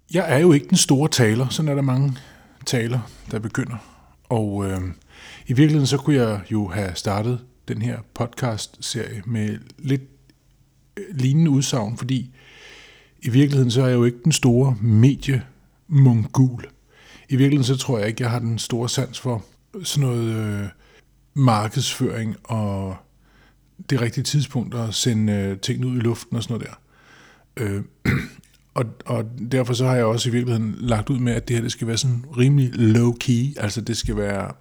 Jeg er jo ikke den store taler, sådan er der mange taler, der begynder. Og i virkeligheden så kunne jeg jo have startet den her podcast-serie med lidt lignende udsagn, fordi i virkeligheden så er jeg jo ikke den store mediemongul. I virkeligheden så tror jeg ikke, jeg har den store sans for sådan noget markedsføring og det rigtige tidspunkt at sende ting ud i luften og sådan noget der. Og derfor så har jeg også i virkeligheden lagt ud med, at det her det skal være sådan rimelig low-key. Altså det skal være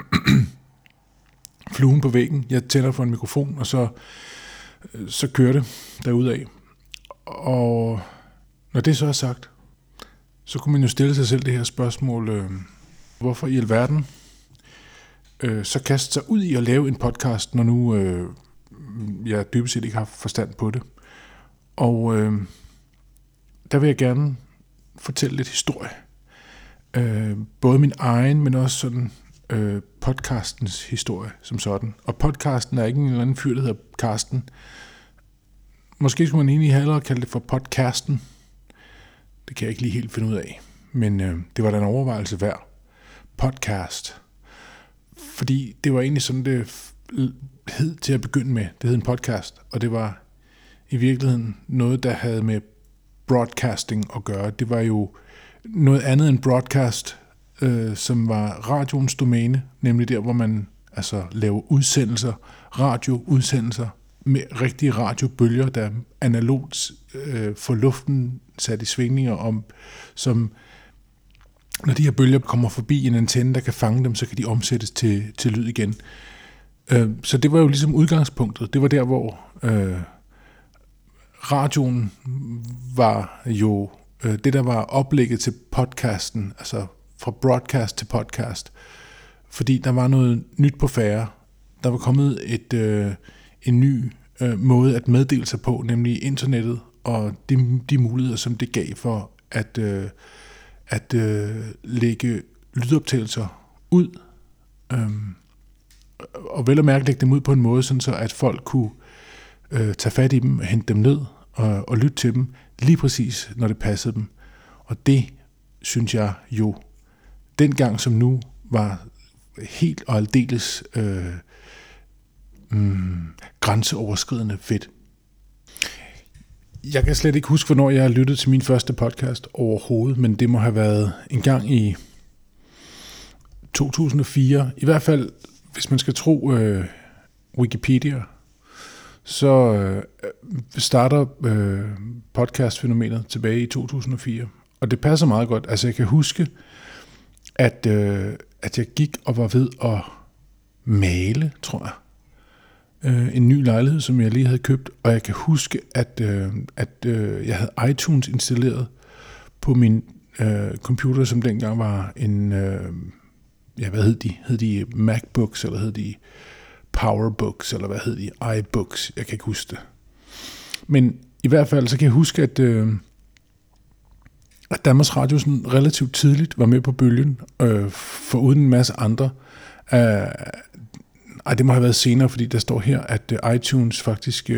fluen på væggen. Jeg tænder for en mikrofon, og så kører det derudad. Og når det så er sagt, så kunne man jo stille sig selv det her spørgsmål. Hvorfor i alverden så kaste sig ud i at lave en podcast, når nu jeg dybest set ikke har forstand på det. Og der vil jeg gerne fortælle lidt historie. Både min egen, men også sådan podcastens historie som sådan. Og podcasten er ikke en eller anden fyr, der hedder Karsten. Måske skulle man egentlig hellere kalde det for podcasten. Det kan jeg ikke lige helt finde ud af. Men det var da en overvejelse værd. Podcast. Fordi det var egentlig sådan, det hed til at begynde med. Det hed en podcast. Og det var i virkeligheden noget, der havde med broadcasting at gøre. Det var jo noget andet end broadcast, som var radioens domæne, nemlig der, hvor man altså laver udsendelser, radioudsendelser med rigtige radiobølger, der analogt får luften sat i svingninger om, som når de her bølger kommer forbi en antenne, der kan fange dem, så kan de omsættes til lyd igen. Så det var jo ligesom udgangspunktet. Det var der, hvor radioen var jo det, der var oplægget til podcasten, altså fra broadcast til podcast, fordi der var noget nyt på færde. Der var kommet en ny måde at meddele sig på, nemlig internettet og de muligheder, som det gav for at lægge lydoptagelser ud, og vel at mærke lægge dem ud på en måde, sådan så at folk kunne tage fat i dem, hente dem ned og lytte til dem lige præcis, når det passede dem. Og det, synes jeg jo, dengang som nu, var helt og aldeles grænseoverskridende fedt. Jeg kan slet ikke huske, hvornår jeg har lyttet til min første podcast overhovedet, men det må have været en gang i 2004. I hvert fald, hvis man skal tro Wikipedia, så starter podcastfænomenet tilbage i 2004. Og det passer meget godt. Altså jeg kan huske, at jeg gik og var ved at male, tror jeg. En ny lejlighed, som jeg lige havde købt. Og jeg kan huske, at jeg havde iTunes installeret på min computer, som dengang var en, hvad hed de? Hed de MacBooks, eller hed de PowerBooks, eller hvad hed de? iBooks, jeg kan ikke huske det. Men i hvert fald, så kan jeg huske, at Danmarks Radio sådan relativt tidligt var med på bølgen, foruden en masse andre. Det må have været senere, fordi der står her, at iTunes faktisk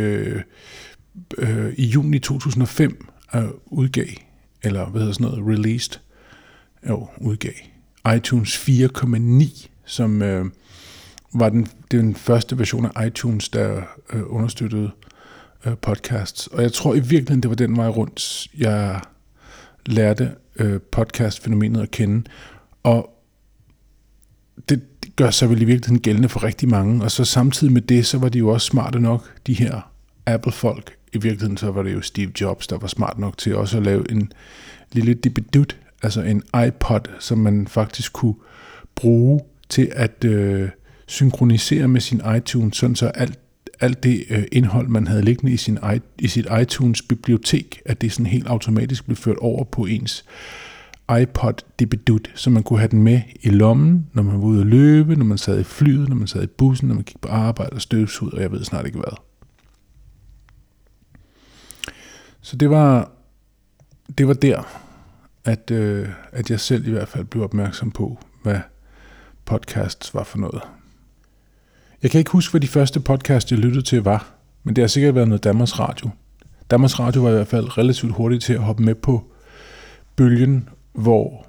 i juni 2005 udgav, eller hvad hedder sådan noget, released, udgav iTunes 4.9, som var den første version af iTunes, der understøttede podcasts. Og jeg tror i virkeligheden, det var den vej rundt, jeg lærte podcastfænomenet at kende. Og det gør sig vel i virkeligheden gældende for rigtig mange. Og så samtidig med det, så var de jo også smarte nok, de her Apple-folk. I virkeligheden så var det jo Steve Jobs, der var smart nok til også at lave en lille dibidut, altså en iPod, som man faktisk kunne bruge til at synkronisere med sin iTunes, sådan så alt det indhold, man havde liggende i sit iTunes-bibliotek, at det sådan helt automatisk blev ført over på ens iPod dibidut, så man kunne have den med i lommen, når man var ude at løbe, når man sad i flyet, når man sad i bussen, når man gik på arbejde og støvsugede, og jeg ved snart ikke hvad. Så det var der, at jeg selv i hvert fald blev opmærksom på, hvad podcasts var for noget. Jeg kan ikke huske, hvad de første podcast, jeg lyttede til, var, men det har sikkert været noget Danmarks Radio. Danmarks Radio var i hvert fald relativt hurtigt til at hoppe med bølgen, hvor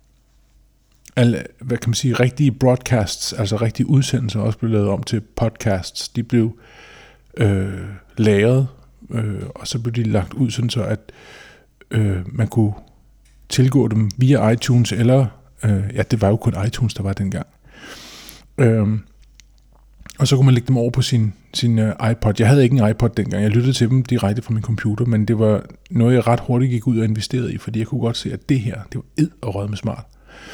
hvad kan man sige, rigtige broadcasts, altså rigtige udsendelser, også blev lavet om til podcasts. De blev lagret, og så blev de lagt ud, sådan så at man kunne tilgå dem via iTunes, eller det var jo kun iTunes, der var dengang. Og så kunne man lægge dem over på sin iPod. Jeg havde ikke en iPod dengang. Jeg lyttede til dem direkte fra min computer, men det var noget, jeg ret hurtigt gik ud og investerede i, fordi jeg kunne godt se, at det her, det var ed og rød med smart.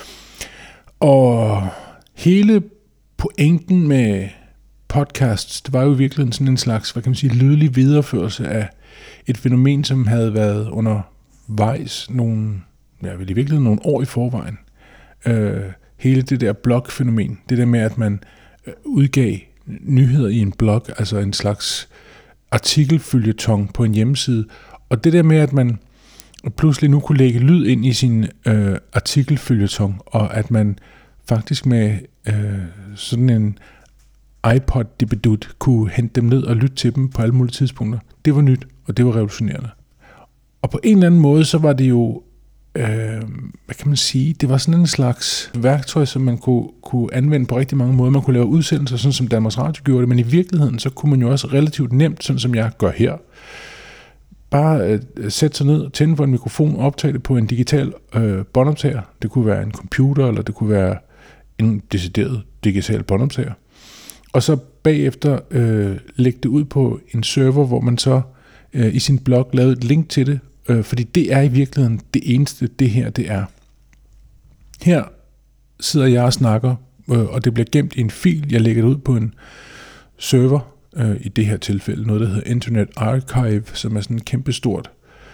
Og hele pointen med podcasts, det var jo virkelig sådan en slags, hvad kan man sige, lydelig videreførelse af et fænomen, som havde været undervejs nogle år i forvejen. Hele det der blog-fænomen, det der med, at man udgav nyheder i en blog, altså en slags artikelføljeton på en hjemmeside, og det der med, at man pludselig nu kunne lægge lyd ind i sin artikelføljeton, og at man faktisk med sådan en iPod-dibedut kunne hente dem ned og lytte til dem på alle mulige tidspunkter. Det var nyt, og det var revolutionerende. Og på en eller anden måde, så var det jo, hvad kan man sige, det var sådan en slags værktøj, som man kunne anvende på rigtig mange måder. Man kunne lave udsendelser, sådan som Danmarks Radio gjorde det, men i virkeligheden, så kunne man jo også relativt nemt, sådan som jeg gør her, bare sætte sig ned, tænde for en mikrofon og optage det på en digital båndoptager. Det kunne være en computer, eller det kunne være en decideret digital båndoptager. Og så bagefter lægge det ud på en server, hvor man så i sin blog lavede et link til det, fordi det er i virkeligheden det eneste, det her det er. Her sidder jeg og snakker, og det bliver gemt i en fil. Jeg lægger det ud på en server, i det her tilfælde noget, der hedder Internet Archive, som er sådan et kæmpestort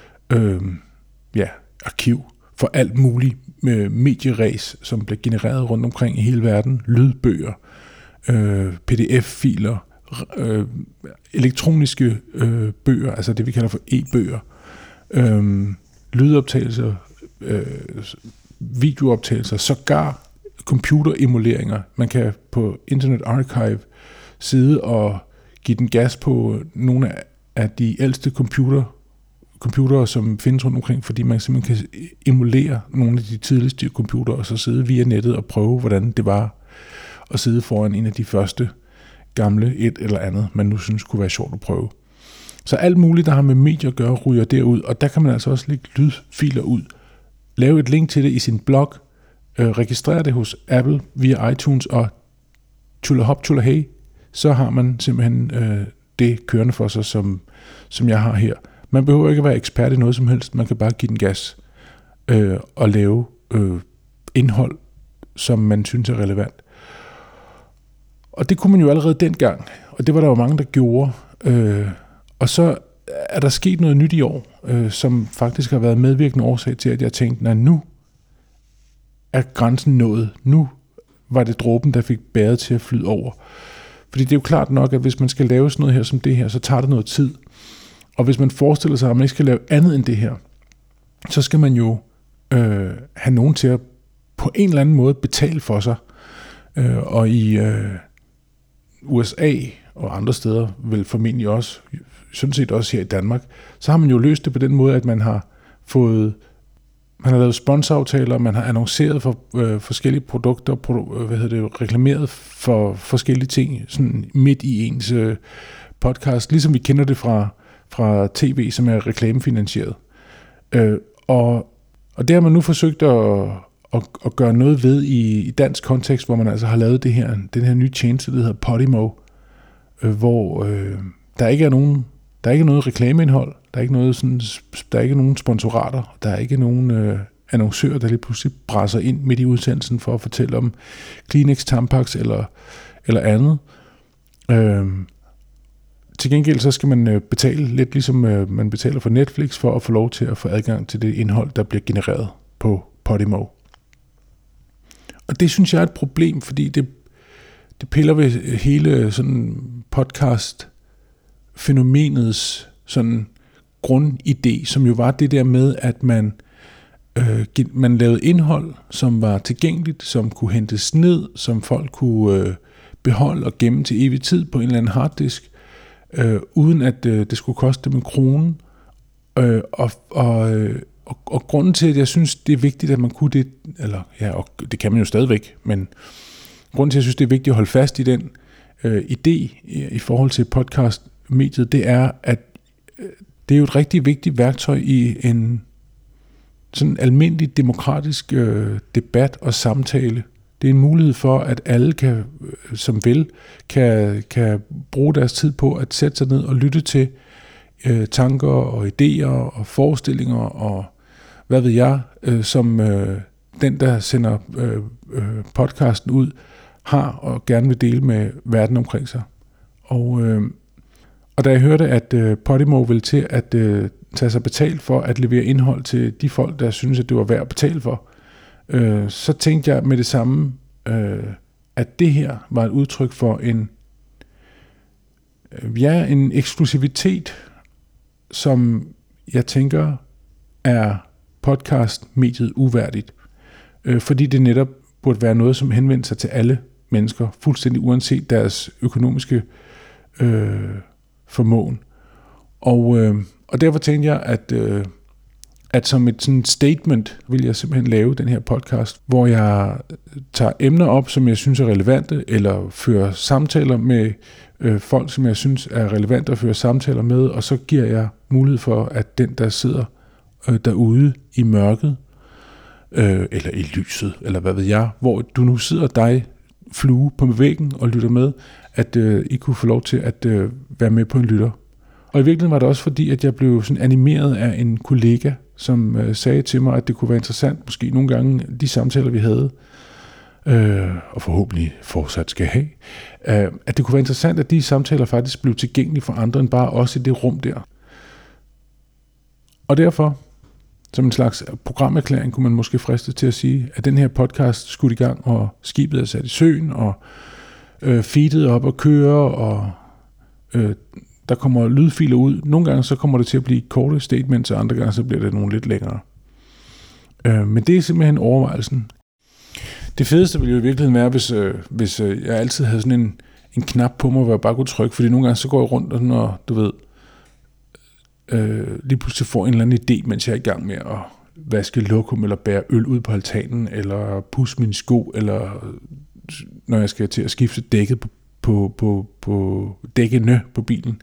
arkiv for alt muligt medieræs, som bliver genereret rundt omkring i hele verden. Lydbøger, PDF-filer, elektroniske bøger, altså det vi kalder for e-bøger, lydoptagelser, videooptagelser, sågar computeremuleringer. Man kan på Internet Archive sidde og give den gas på nogle af de ældste computere, som findes rundt omkring, fordi man simpelthen kan emulere nogle af de tidligste computere, og så sidde via nettet og prøve, hvordan det var at sidde foran en af de første gamle et eller andet, man nu synes kunne være sjovt at prøve. Så alt muligt, der har med medier at gøre, ryger derud, og der kan man altså også lægge lydfiler ud. Lave et link til det i sin blog, registrere det hos Apple via iTunes, og tullahop, tullahey, så har man simpelthen det kørende for sig, som jeg har her. Man behøver ikke at være ekspert i noget som helst, man kan bare give den gas og lave indhold, som man synes er relevant. Og det kunne man jo allerede dengang, og det var der jo mange, der gjorde. Og så er der sket noget nyt i år, som faktisk har været medvirkende årsag til, at jeg tænkte, nu er grænsen nået. Nu var det dråben, der fik bæret til at flyde over. Fordi det er jo klart nok, at hvis man skal lave sådan noget her som det her, så tager det noget tid. Og hvis man forestiller sig, at man ikke skal lave andet end det her, så skal man jo have nogen til at på en eller anden måde betale for sig. Og i USA og andre steder, vel formentlig også, sådan set også her i Danmark, så har man jo løst det på den måde, at man har lavet sponsoraftaler, man har annonceret for forskellige produkter, reklameret for forskellige ting, sådan midt i ens podcast, ligesom vi kender det fra tv, som er reklamefinansieret. Og det har man nu forsøgt at gøre noget ved i dansk kontekst, hvor man altså har lavet den her nye tjeneste, der hedder Podimo, hvor der ikke er noget reklameindhold, der er ikke nogen sponsorater, der er ikke nogen annoncører, der lige pludselig brasser ind midt i udsendelsen for at fortælle om Kleenex, Tampax eller andet. Til gengæld så skal man betale lidt ligesom man betaler for Netflix for at få lov til at få adgang til det indhold, der bliver genereret på Podimo. Og det synes jeg er et problem, fordi det piller ved hele sådan podcast-fænomenets sådan grundidé, som jo var det der med, at man lavede indhold, som var tilgængeligt, som kunne hentes ned, som folk kunne beholde og gemme til evig tid på en eller anden harddisk, uden at det skulle koste dem en krone. Og grunden til, at jeg synes, det er vigtigt, at man kunne det, eller ja, og det kan man jo stadigvæk, men grunden til, at jeg synes, det er vigtigt at holde fast i den idé i forhold til podcastmediet, det er, at det er jo et rigtig vigtigt værktøj i en sådan almindelig demokratisk debat og samtale. Det er en mulighed for, at alle kan, som vil, kan bruge deres tid på at sætte sig ned og lytte til tanker og idéer og forestillinger og hvad ved jeg, som den, der sender podcasten ud, har og gerne vil dele med verden omkring sig. Og da jeg hørte, at Podimo ville til at tage sig betalt for at levere indhold til de folk, der synes, at det var værd at betale for, så tænkte jeg med det samme, at det her var et udtryk for en eksklusivitet, som jeg tænker er podcastmediet uværdigt. Fordi det netop burde være noget, som henvender sig til alle mennesker, fuldstændig uanset deres økonomiske formåen. Og derfor tænkte jeg, at som et sådan statement vil jeg simpelthen lave den her podcast, hvor jeg tager emner op, som jeg synes er relevante, eller fører samtaler med folk, som jeg synes er relevante at føre samtaler med, og så giver jeg mulighed for, at den, der sidder derude i mørket, eller i lyset, eller hvad ved jeg, hvor du nu sidder dig flue på væggen og lytter med, at I kunne få lov til at være med på en lytter. Og i virkeligheden var det også fordi, at jeg blev sådan animeret af en kollega, som sagde til mig, at det kunne være interessant, måske nogle gange de samtaler, vi havde, og forhåbentlig fortsat skal have, at det kunne være interessant, at de samtaler faktisk blev tilgængelige for andre end bare os i det rum der. Og derfor, som en slags programerklæring, kunne man måske friste til at sige, at den her podcast skulle i gang, og skibet er sat i søen, og feedet op og kører, og der kommer lydfiler ud. Nogle gange så kommer det til at blive korte statements, og andre gange så bliver det nogle lidt længere. Men det er simpelthen overvejelsen. Det fedeste ville jo i virkeligheden være, hvis jeg altid havde sådan en knap på mig, hvor jeg bare kunne trykke, fordi nogle gange så går jeg rundt, og du ved, lige pludselig får en eller anden idé, mens jeg er i gang med at vaske lokum, eller bære øl ud på altanen, eller pudse mine sko, eller når jeg skal til at skifte dækket på dækkene på bilen.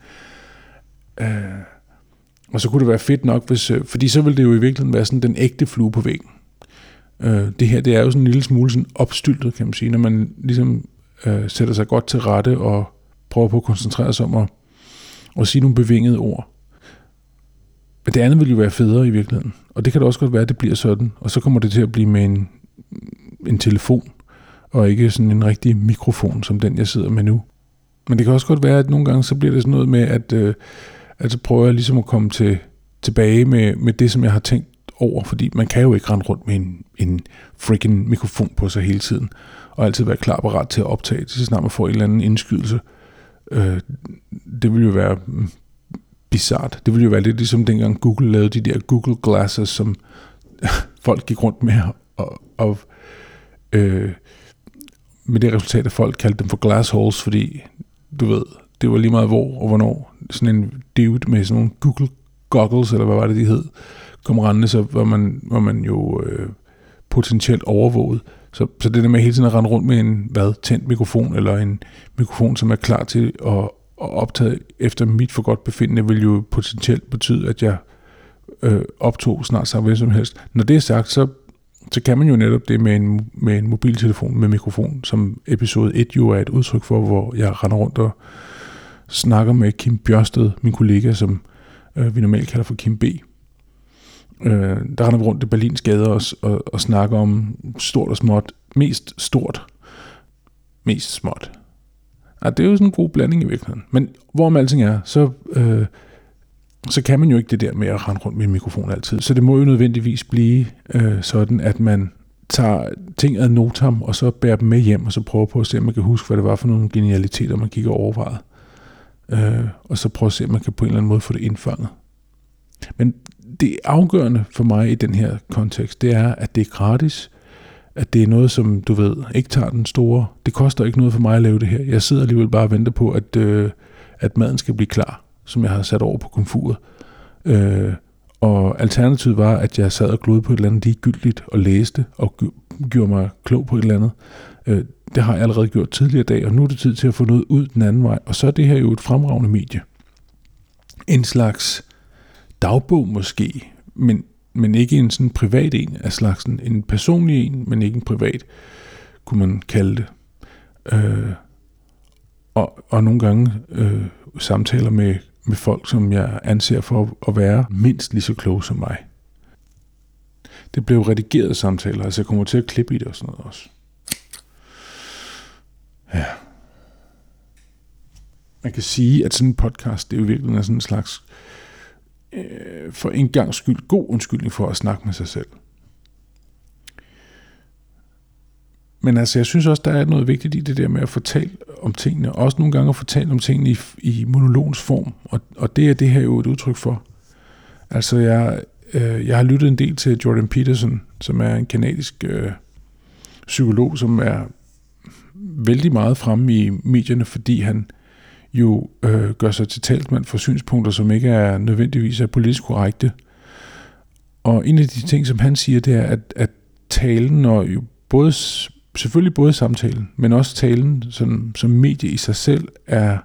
Og så kunne det være fedt nok, fordi så ville det jo i virkeligheden være sådan den ægte flue på væggen. Det her, det er jo sådan en lille smule sådan opstyltet, kan man sige, når man ligesom sætter sig godt til rette og prøver på at koncentrere sig om at sige nogle bevingede ord. Men det andet vil jo være federe i virkeligheden. Og det kan da også godt være, at det bliver sådan. Og så kommer det til at blive med en telefon, og ikke sådan en rigtig mikrofon, som den, jeg sidder med nu. Men det kan også godt være, at nogle gange så bliver det sådan noget med, at så prøver jeg ligesom at komme tilbage med det, som jeg har tænkt over. Fordi man kan jo ikke rende rundt med en freaking mikrofon på sig hele tiden, og altid være klar og ret til at optage det, så snart man får en eller anden indskydelse. Det vil jo være bizart. Det ville jo være lidt ligesom dengang Google lavede de der Google Glasses, som folk gik rundt med, og med det resultat, at folk kaldte dem for glass holes, fordi, du ved, det var lige meget hvor og hvornår sådan en dude med sådan nogle Google Goggles, eller hvad var det, de hed, kom rendende, så var man jo potentielt overvåget. Så det der med hele tiden at rende rundt med en tændt mikrofon, eller en mikrofon, som er klar til at optage efter mit for godt befindende, vil jo potentielt betyde, at jeg optog snart sagt hvad som helst. Når det er sagt, så kan man jo netop det med en mobiltelefon med mikrofon, som episode 1 jo er et udtryk for, hvor jeg render rundt og snakker med Kim Bjørsted, min kollega, som vi normalt kalder for Kim B. Der render vi rundt i Berlins gader og snakker om stort og småt. Mest stort, mest småt. Ja, det er jo sådan en god blanding i virkeligheden. Men hvorom alting er, så kan man jo ikke det der med at rende rundt med en mikrofon altid. Så det må jo nødvendigvis blive sådan, at man tager ting ad notam, og så bærer dem med hjem, og så prøver på at se, om man kan huske, hvad det var for nogle genialiteter, man gik og overvejede. Og så prøver at se, om man kan på en eller anden måde få det indfanget. Men det afgørende for mig i den her kontekst, det er, at det er gratis, at det er noget, som du ved, ikke tager den store. Det koster ikke noget for mig at lave det her. Jeg sidder alligevel bare og venter på, at maden skal blive klar, som jeg har sat over på komfuret. Og alternativet var, at jeg sad og glodede på et eller andet ligegyldigt og læste og gjorde mig klog på et eller andet. Det har jeg allerede gjort tidligere i dag, og nu er det tid til at få noget ud den anden vej. Og så er det her jo et fremragende medie. En slags dagbog måske, men ikke en sådan privat en af slagsen. En personlig en, men ikke en privat, kunne man kalde det. Og nogle gange samtaler med folk, som jeg anser for at være mindst lige så kloge som mig. Det blev redigeret samtaler, altså jeg kommer til at klippe i det og sådan noget også. Ja. Man kan sige, at sådan en podcast, det er jo virkelig sådan en slags for en gangs skyld god undskyldning for at snakke med sig selv. Men altså, jeg synes også, der er noget vigtigt i det der med at fortælle om tingene. Også nogle gange at fortælle om tingene i monologens form. Og det er det her jo et udtryk for. Altså, jeg har lyttet en del til Jordan Peterson, som er en kanadisk psykolog, som er vældig meget fremme i medierne, fordi han jo gør sig til talsmand for synspunkter, som ikke er nødvendigvis er politisk korrekte. Og en af de ting, som han siger, det er, at talen og jo selvfølgelig både samtalen, men også talen som medie i sig selv er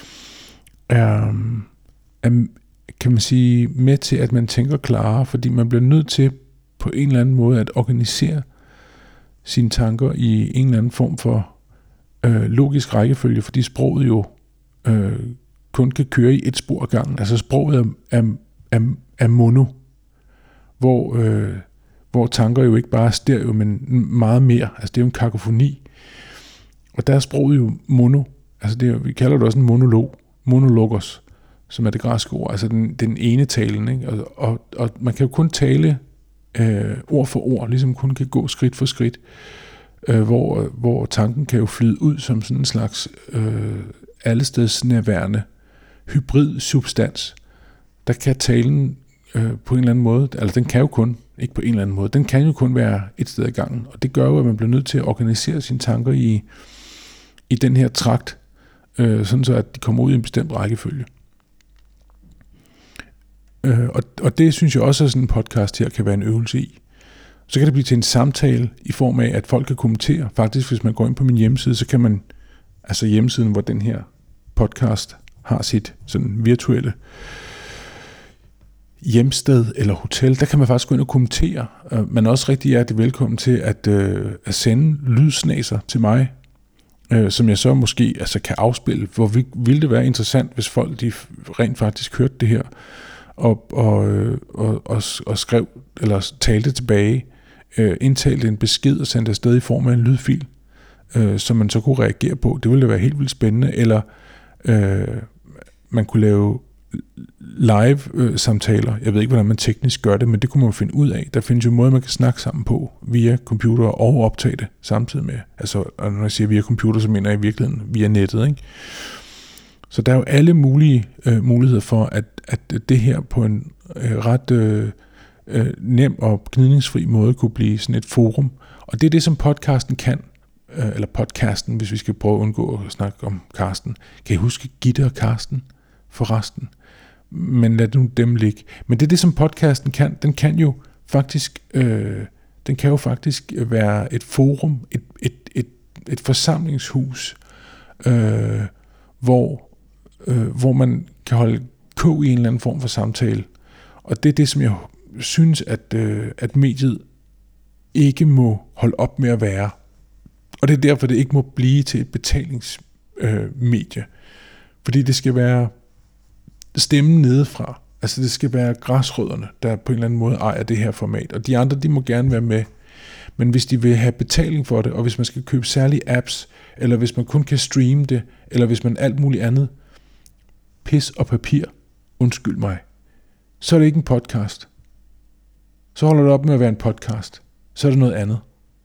kan man sige, med til, at man tænker klarere, fordi man bliver nødt til på en eller anden måde at organisere sine tanker i en eller anden form for logisk rækkefølge, fordi sproget jo kun kan køre i et spor ad gangen. Altså sproget er mono, hvor tanker jo ikke bare er stereo, men meget mere. Altså det er jo en kakofoni. Og der er sproget jo mono. Altså vi kalder det også en monolog. Monologos, som er det græske ord. Altså den ene talen. Ikke? Og man kan jo kun tale ord for ord, ligesom kun kan gå skridt for skridt. Hvor tanken kan jo flyde ud som sådan en slags allestedsnærværende hybrid substans. Der kan talen på en eller anden måde, altså den kan jo kun, ikke på en eller anden måde, den kan jo kun være et sted ad gangen, og det gør jo, at man bliver nødt til at organisere sine tanker i den her trakt, sådan så at de kommer ud i en bestemt rækkefølge. Og det synes jeg også, at sådan en podcast her kan være en øvelse i. Så kan det blive til en samtale i form af, at folk kan kommentere. Faktisk, hvis man går ind på min hjemmeside, så kan man, altså hjemmesiden, hvor den her podcast har sit sådan virtuelle hjemsted eller hotel, der kan man faktisk gå ind og kommentere. Man er også rigtig hjertelig velkommen til at sende lydsnaser til mig, som jeg så måske altså kan afspille. Hvor ville det være interessant, hvis folk de rent faktisk hørte det her og skrev eller talte tilbage, indtalte en besked og sendte afsted i form af en lydfil, som man så kunne reagere på. Det ville være helt vildt spændende. Eller man kunne lave live samtaler. Jeg ved ikke, hvordan man teknisk gør det, men det kunne man finde ud af. Der findes jo måder, man kan snakke sammen på via computer og optage det samtidig med. Altså, når jeg siger via computer, så mener jeg i virkeligheden via nettet, ikke? Så der er jo alle mulige muligheder for, at det her på en ret nem og gnidningsfri måde kunne blive sådan et forum. Og det er det, som podcasten kan. Eller podcasten, hvis vi skal prøve at undgå at snakke om Karsten. Kan I huske Gitte og Karsten forresten? Men lad nu dem ligge. Men det er det, som podcasten kan. Den kan jo faktisk være et forum, et forsamlingshus, hvor man kan holde kog i en eller anden form for samtale. Og det er det, som jeg synes, at mediet ikke må holde op med at være. Og det er derfor, det ikke må blive til et betalingsmedie. Fordi det skal være stemmen nedefra. Altså det skal være græsrødderne, der på en eller anden måde ejer det her format. Og de andre, de må gerne være med. Men hvis de vil have betaling for det, og hvis man skal købe særlige apps, eller hvis man kun kan streame det, eller hvis man alt muligt andet, pis og papir, undskyld mig, så er det ikke en podcast. Så holder det op med at være en podcast. Så er det noget andet.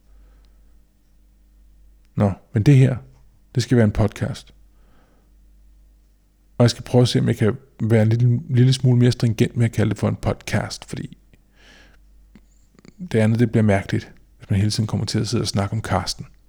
Nå, men det her, det skal være en podcast. Og jeg skal prøve at se, om jeg kan være en lille smule mere stringent med at kalde det for en podcast, fordi det andet, det bliver mærkeligt, hvis man hele tiden kommer til at sidde og snakke om Karsten.